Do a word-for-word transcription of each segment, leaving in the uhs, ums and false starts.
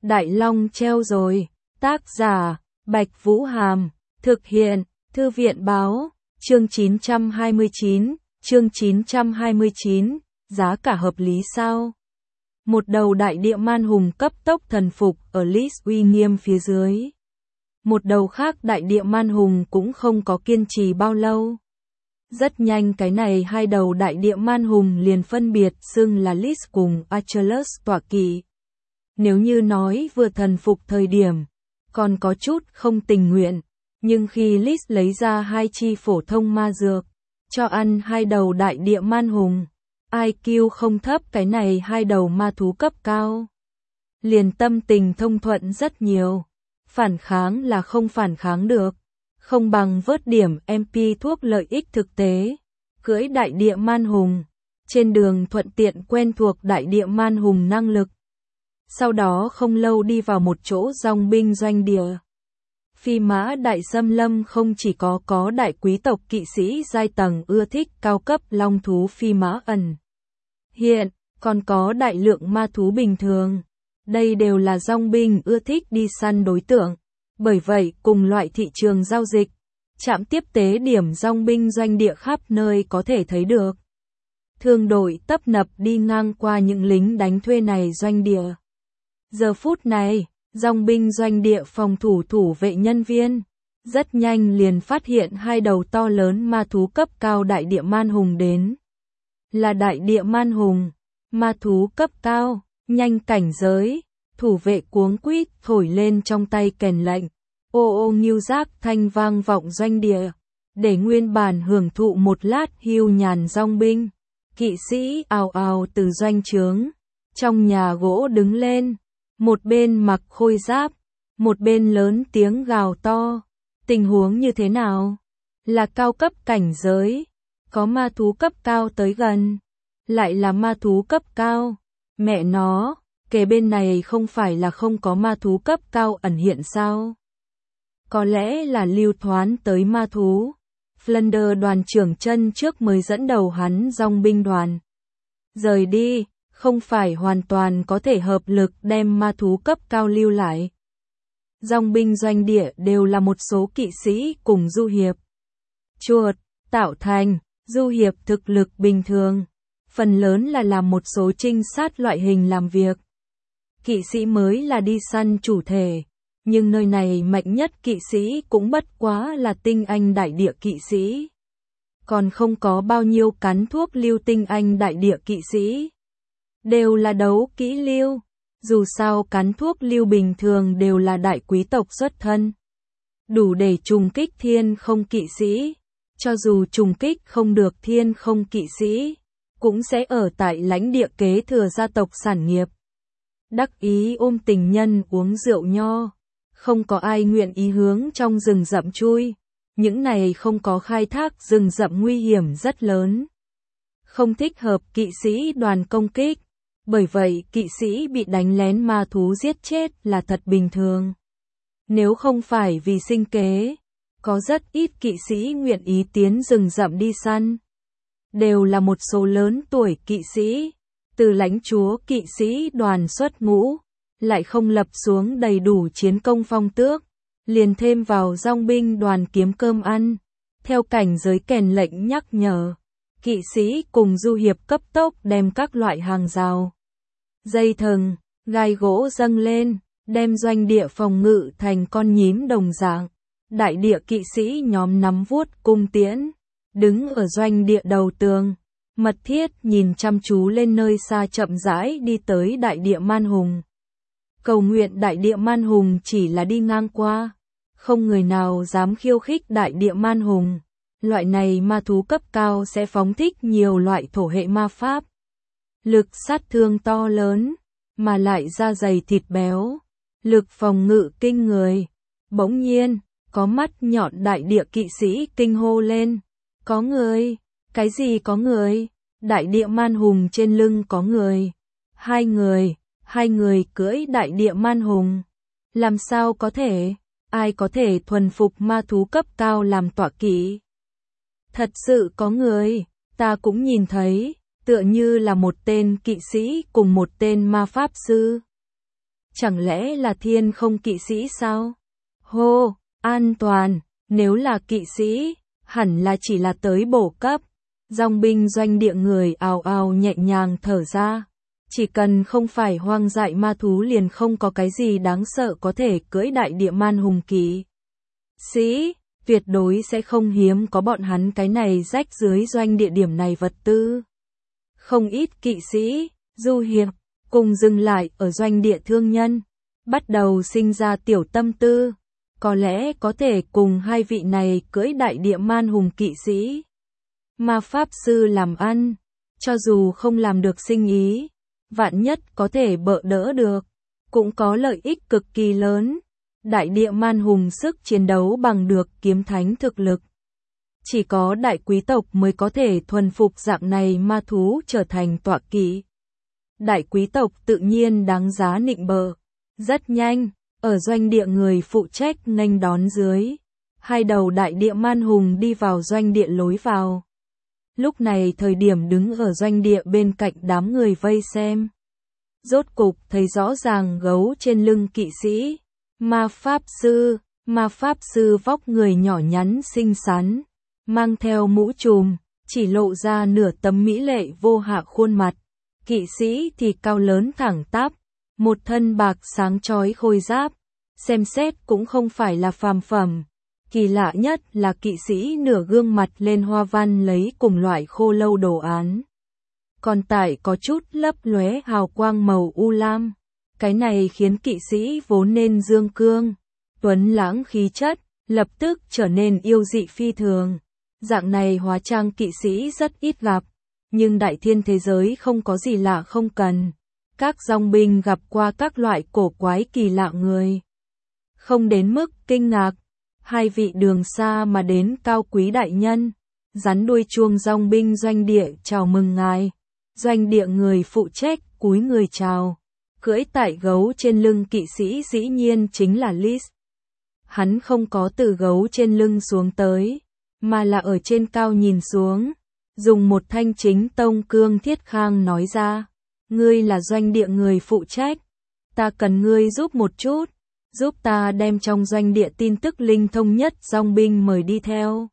Đại Long treo rồi. Tác giả, Bạch Vũ Hàm. Thực hiện, Thư viện Báo. Chương chín trăm hai mươi chín. Chương chín trăm hai mươi chín. Giá cả hợp lý sao? Một đầu đại địa man hùng cấp tốc thần phục ở Lis uy nghiêm phía dưới. Một đầu khác đại địa man hùng cũng không có kiên trì bao lâu. Rất nhanh cái này hai đầu đại địa man hùng liền phân biệt xưng là Lis cùng Achilles tọa kỵ. Nếu như nói vừa thần phục thời điểm, còn có chút không tình nguyện, nhưng khi Lis lấy ra hai chi phổ thông ma dược, cho ăn hai đầu đại địa man hùng, i kiu không thấp cái này hai đầu ma thú cấp cao. Liền tâm tình thông thuận rất nhiều, phản kháng là không phản kháng được, không bằng vớt điểm em pê thuốc lợi ích thực tế, cưỡi đại địa man hùng, trên đường thuận tiện quen thuộc đại địa man hùng năng lực. Sau đó không lâu đi vào một chỗ dòng binh doanh địa. Phi mã đại xâm lâm không chỉ có có đại quý tộc kỵ sĩ giai tầng ưa thích cao cấp long thú phi mã ẩn hiện, còn có đại lượng ma thú bình thường. Đây đều là dòng binh ưa thích đi săn đối tượng. Bởi vậy cùng loại thị trường giao dịch, trạm tiếp tế điểm dòng binh doanh địa khắp nơi có thể thấy được. Thương đội tấp nập đi ngang qua những lính đánh thuê này doanh địa. Giờ phút này, dòng binh doanh địa phòng thủ thủ vệ nhân viên, rất nhanh liền phát hiện hai đầu to lớn ma thú cấp cao đại địa man hùng đến. Là đại địa man hùng, ma thú cấp cao, nhanh cảnh giới, thủ vệ cuống quýt thổi lên trong tay kèn lệnh, ô ô nghiêu giác thanh vang vọng doanh địa, để nguyên bản hưởng thụ một lát hưu nhàn dòng binh, kỵ sĩ ào ào từ doanh trướng, trong nhà gỗ đứng lên. Một bên mặc khôi giáp, một bên lớn tiếng gào to. Tình huống như thế nào? Là cao cấp cảnh giới, có ma thú cấp cao tới gần, lại là ma thú cấp cao. Mẹ nó, kề bên này không phải là không có ma thú cấp cao ẩn hiện sao? Có lẽ là lưu thoán tới ma thú. Flander đoàn trưởng chân trước mới dẫn đầu hắn dòng binh đoàn. Rời đi. Không phải hoàn toàn có thể hợp lực đem ma thú cấp cao lưu lại. Dòng binh doanh địa đều là một số kỵ sĩ cùng du hiệp. Chuột, tạo thành, du hiệp thực lực bình thường. Phần lớn là làm một số trinh sát loại hình làm việc. Kỵ sĩ mới là đi săn chủ thể. Nhưng nơi này mạnh nhất kỵ sĩ cũng bất quá là tinh anh đại địa kỵ sĩ. Còn không có bao nhiêu cắn thuốc lưu tinh anh đại địa kỵ sĩ. Đều là đấu kỹ lưu, dù sao cắn thuốc lưu bình thường đều là đại quý tộc xuất thân. Đủ để trùng kích thiên không kỵ sĩ, cho dù trùng kích không được thiên không kỵ sĩ, cũng sẽ ở tại lãnh địa kế thừa gia tộc sản nghiệp. Đắc ý ôm tình nhân uống rượu nho, không có ai nguyện ý hướng trong rừng rậm chui, những này không có khai thác rừng rậm nguy hiểm rất lớn. Không thích hợp kỵ sĩ đoàn công kích. Bởi vậy kỵ sĩ bị đánh lén ma thú giết chết là thật bình thường. Nếu không phải vì sinh kế, có rất ít kỵ sĩ nguyện ý tiến rừng rậm đi săn. Đều là một số lớn tuổi kỵ sĩ, từ lãnh chúa kỵ sĩ đoàn xuất ngũ, lại không lập xuống đầy đủ chiến công phong tước, liền thêm vào dòng binh đoàn kiếm cơm ăn. Theo cảnh giới kèn lệnh nhắc nhở, kỵ sĩ cùng du hiệp cấp tốc đem các loại hàng rào, dây thừng, gai gỗ dâng lên, đem doanh địa phòng ngự thành con nhím đồng dạng. Đại địa kỵ sĩ nhóm nắm vuốt cung tiễn, đứng ở doanh địa đầu tường, mật thiết nhìn chăm chú lên nơi xa chậm rãi đi tới đại địa man hùng. Cầu nguyện đại địa man hùng chỉ là đi ngang qua, không người nào dám khiêu khích đại địa man hùng. Loại này ma thú cấp cao sẽ phóng thích nhiều loại thổ hệ ma pháp. Lực sát thương to lớn, mà lại da dày thịt béo, lực phòng ngự kinh người. Bỗng nhiên, có mắt nhọn đại địa kỵ sĩ kinh hô lên. Có người, cái gì có người? Đại địa man hùng trên lưng có người. Hai người, hai người cưỡi đại địa man hùng. Làm sao có thể? Ai có thể thuần phục ma thú cấp cao làm tọa kỵ? Thật sự có người, ta cũng nhìn thấy, tựa như là một tên kỵ sĩ cùng một tên ma pháp sư. Chẳng lẽ là thiên không kỵ sĩ sao? Hô, an toàn, nếu là kỵ sĩ, hẳn là chỉ là tới bổ cấp. Dòng binh doanh địa người ào ào nhẹ nhàng thở ra. Chỉ cần không phải hoang dại ma thú liền không có cái gì đáng sợ có thể cưỡi đại địa man hùng kỵ sĩ. Tuyệt đối sẽ không hiếm có bọn hắn cái này rách dưới doanh địa điểm này vật tư. Không ít kỵ sĩ, du hiệp, cùng dừng lại ở doanh địa thương nhân, bắt đầu sinh ra tiểu tâm tư. Có lẽ có thể cùng hai vị này cưỡi đại địa man hùng kỵ sĩ ma pháp sư làm ăn, cho dù không làm được sinh ý, vạn nhất có thể bợ đỡ được, cũng có lợi ích cực kỳ lớn. Đại địa man hùng sức chiến đấu bằng được kiếm thánh thực lực. Chỉ có đại quý tộc mới có thể thuần phục dạng này ma thú trở thành tọa kỵ. Đại quý tộc tự nhiên đáng giá nịnh bợ. Rất nhanh, ở doanh địa người phụ trách nghênh đón dưới, hai đầu đại địa man hùng đi vào doanh địa lối vào. Lúc này thời điểm đứng ở doanh địa bên cạnh đám người vây xem. Rốt cục thấy rõ ràng gấu trên lưng kỵ sĩ. Ma pháp sư, ma pháp sư vóc người nhỏ nhắn xinh xắn, mang theo mũ trùm, chỉ lộ ra nửa tấm mỹ lệ vô hạ khuôn mặt. Kỵ sĩ thì cao lớn thẳng tắp, một thân bạc sáng chói khôi giáp, xem xét cũng không phải là phàm phẩm. Kỳ lạ nhất là kỵ sĩ nửa gương mặt lên hoa văn lấy cùng loại khô lâu đồ án. Còn tại có chút lấp lóe hào quang màu u lam. Cái này khiến kỵ sĩ vốn nên dương cương, tuấn lãng khí chất, lập tức trở nên yêu dị phi thường. Dạng này hóa trang kỵ sĩ rất ít gặp, nhưng đại thiên thế giới không có gì lạ không cần. Các dòng binh gặp qua các loại cổ quái kỳ lạ người. Không đến mức kinh ngạc, hai vị đường xa mà đến cao quý đại nhân, rắn đuôi chuông dòng binh doanh địa chào mừng ngài. Doanh địa người phụ trách cúi người chào. Cưỡi tại gấu trên lưng kỵ sĩ dĩ nhiên chính là Liz. Hắn không có từ gấu trên lưng xuống tới, mà là ở trên cao nhìn xuống, dùng một thanh chính tông cương thiết khang nói ra, ngươi là doanh địa người phụ trách, ta cần ngươi giúp một chút, giúp ta đem trong doanh địa tin tức linh thông nhất dòng binh mời đi theo.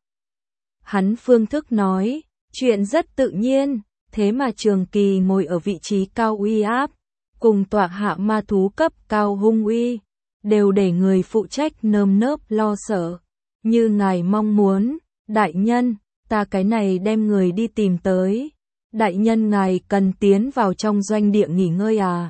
Hắn phương thức nói, chuyện rất tự nhiên, thế mà trường kỳ ngồi ở vị trí cao uy áp, cùng tọa hạ ma thú cấp cao hung uy, đều để người phụ trách nơm nớp lo sợ. Như ngài mong muốn, đại nhân, ta cái này đem người đi tìm tới. Đại nhân ngài cần tiến vào trong doanh địa nghỉ ngơi à?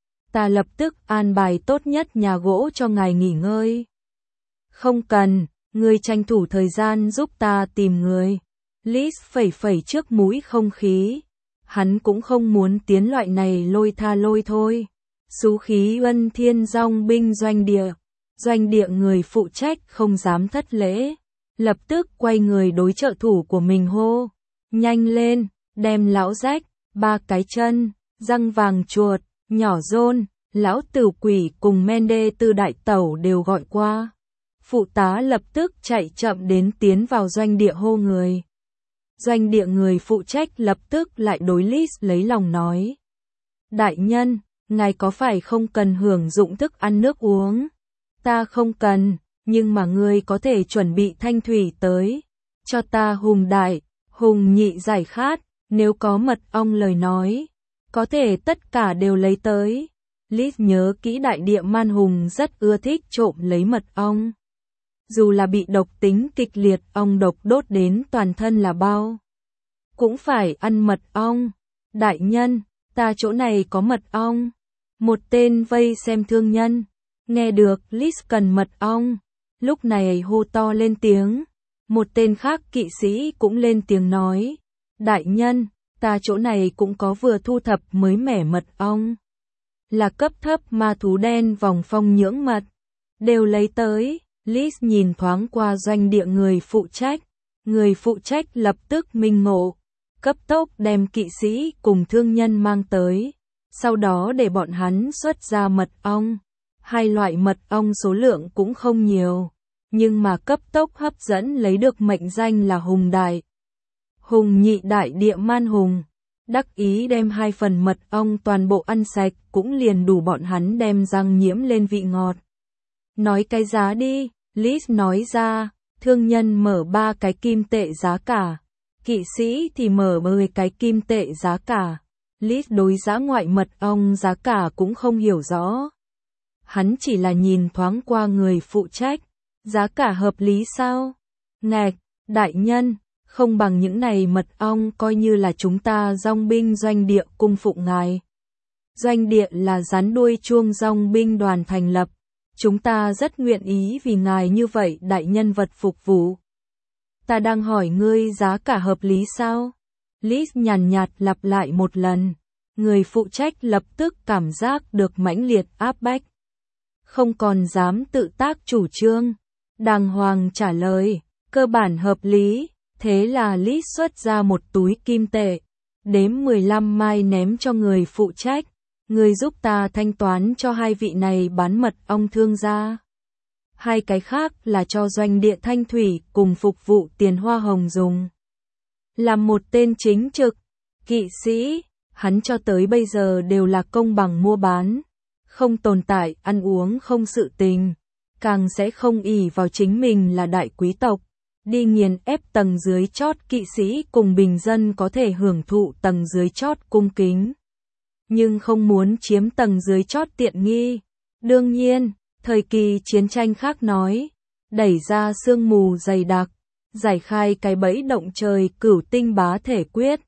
Ta lập tức an bài tốt nhất nhà gỗ cho ngài nghỉ ngơi. Không cần, ngươi tranh thủ thời gian giúp ta tìm người. Liz phẩy phẩy trước mũi không khí. Hắn cũng không muốn tiến loại này lôi tha lôi thôi. Xú khí Ân Thiên dòng binh doanh địa. Doanh địa người phụ trách không dám thất lễ. Lập tức quay người đối trợ thủ của mình hô. Nhanh lên, đem lão rách, ba cái chân, răng vàng chuột, nhỏ rôn, lão tử quỷ cùng Mende Tư đại tẩu đều gọi qua. Phụ tá lập tức chạy chậm đến tiến vào doanh địa hô người. Doanh địa người phụ trách lập tức lại đối Liz lấy lòng nói. Đại nhân, ngài có phải không cần hưởng dụng thức ăn nước uống? Ta không cần, nhưng mà ngươi có thể chuẩn bị thanh thủy tới. Cho ta hùng đại, hùng nhị giải khát, nếu có mật ong lời nói. Có thể tất cả đều lấy tới. Liz nhớ kỹ đại địa man hùng rất ưa thích trộm lấy mật ong. Dù là bị độc tính kịch liệt ong độc đốt đến toàn thân là bao. Cũng phải ăn mật ong. Đại nhân, ta chỗ này có mật ong. Một tên vây xem thương nhân. Nghe được Liz cần mật ong. Lúc này hô to lên tiếng. Một tên khác kỵ sĩ cũng lên tiếng nói. Đại nhân, ta chỗ này cũng có vừa thu thập mới mẻ mật ong. Là cấp thấp ma thú đen vòng phong nhưỡng mật. Đều lấy tới. Liz nhìn thoáng qua doanh địa người phụ trách. Người phụ trách lập tức minh ngộ. Cấp tốc đem kỵ sĩ cùng thương nhân mang tới. Sau đó để bọn hắn xuất ra mật ong. Hai loại mật ong số lượng cũng không nhiều. Nhưng mà cấp tốc hấp dẫn lấy được mệnh danh là hùng đại. Hùng nhị đại địa man hùng. đắc ý đem hai phần mật ong toàn bộ ăn sạch cũng liền đủ bọn hắn đem răng nhiễm lên vị ngọt. Nói cái giá đi, Liz nói ra, thương nhân mở ba cái kim tệ giá cả, kỵ sĩ thì mở mười cái kim tệ giá cả. Liz đối giá ngoại mật ong giá cả cũng không hiểu rõ. Hắn chỉ là nhìn thoáng qua người phụ trách, giá cả hợp lý sao? Ngạch, đại nhân, không bằng những này mật ong coi như là chúng ta dòng binh doanh địa cung phụng ngài. Doanh địa là rắn đuôi chuông dòng binh đoàn thành lập, chúng ta rất nguyện ý vì ngài như vậy đại nhân vật phục vụ. Ta đang hỏi ngươi giá cả hợp lý sao? Liz nhàn nhạt lặp lại một lần, người phụ trách lập tức cảm giác được mãnh liệt áp bách. Không còn dám tự tác chủ trương, đàng hoàng trả lời, cơ bản hợp lý, thế là Liz xuất ra một túi kim tệ, đếm mười lăm mai ném cho người phụ trách, người giúp ta thanh toán cho hai vị này bán mật ong thương gia. Hai cái khác là cho doanh địa Thanh Thủy cùng phục vụ tiền hoa hồng dùng. Làm một tên chính trực, kỵ sĩ, hắn cho tới bây giờ đều là công bằng mua bán, không tồn tại ăn uống không sự tình, càng sẽ không ỷ vào chính mình là đại quý tộc, đi nghiền ép tầng dưới chót kỵ sĩ cùng bình dân có thể hưởng thụ tầng dưới chót cung kính, nhưng không muốn chiếm tầng dưới chót tiện nghi. Đương nhiên, thời kỳ chiến tranh khác nói, đẩy ra sương mù dày đặc, giải khai cái bẫy động trời cửu tinh bá thể quyết,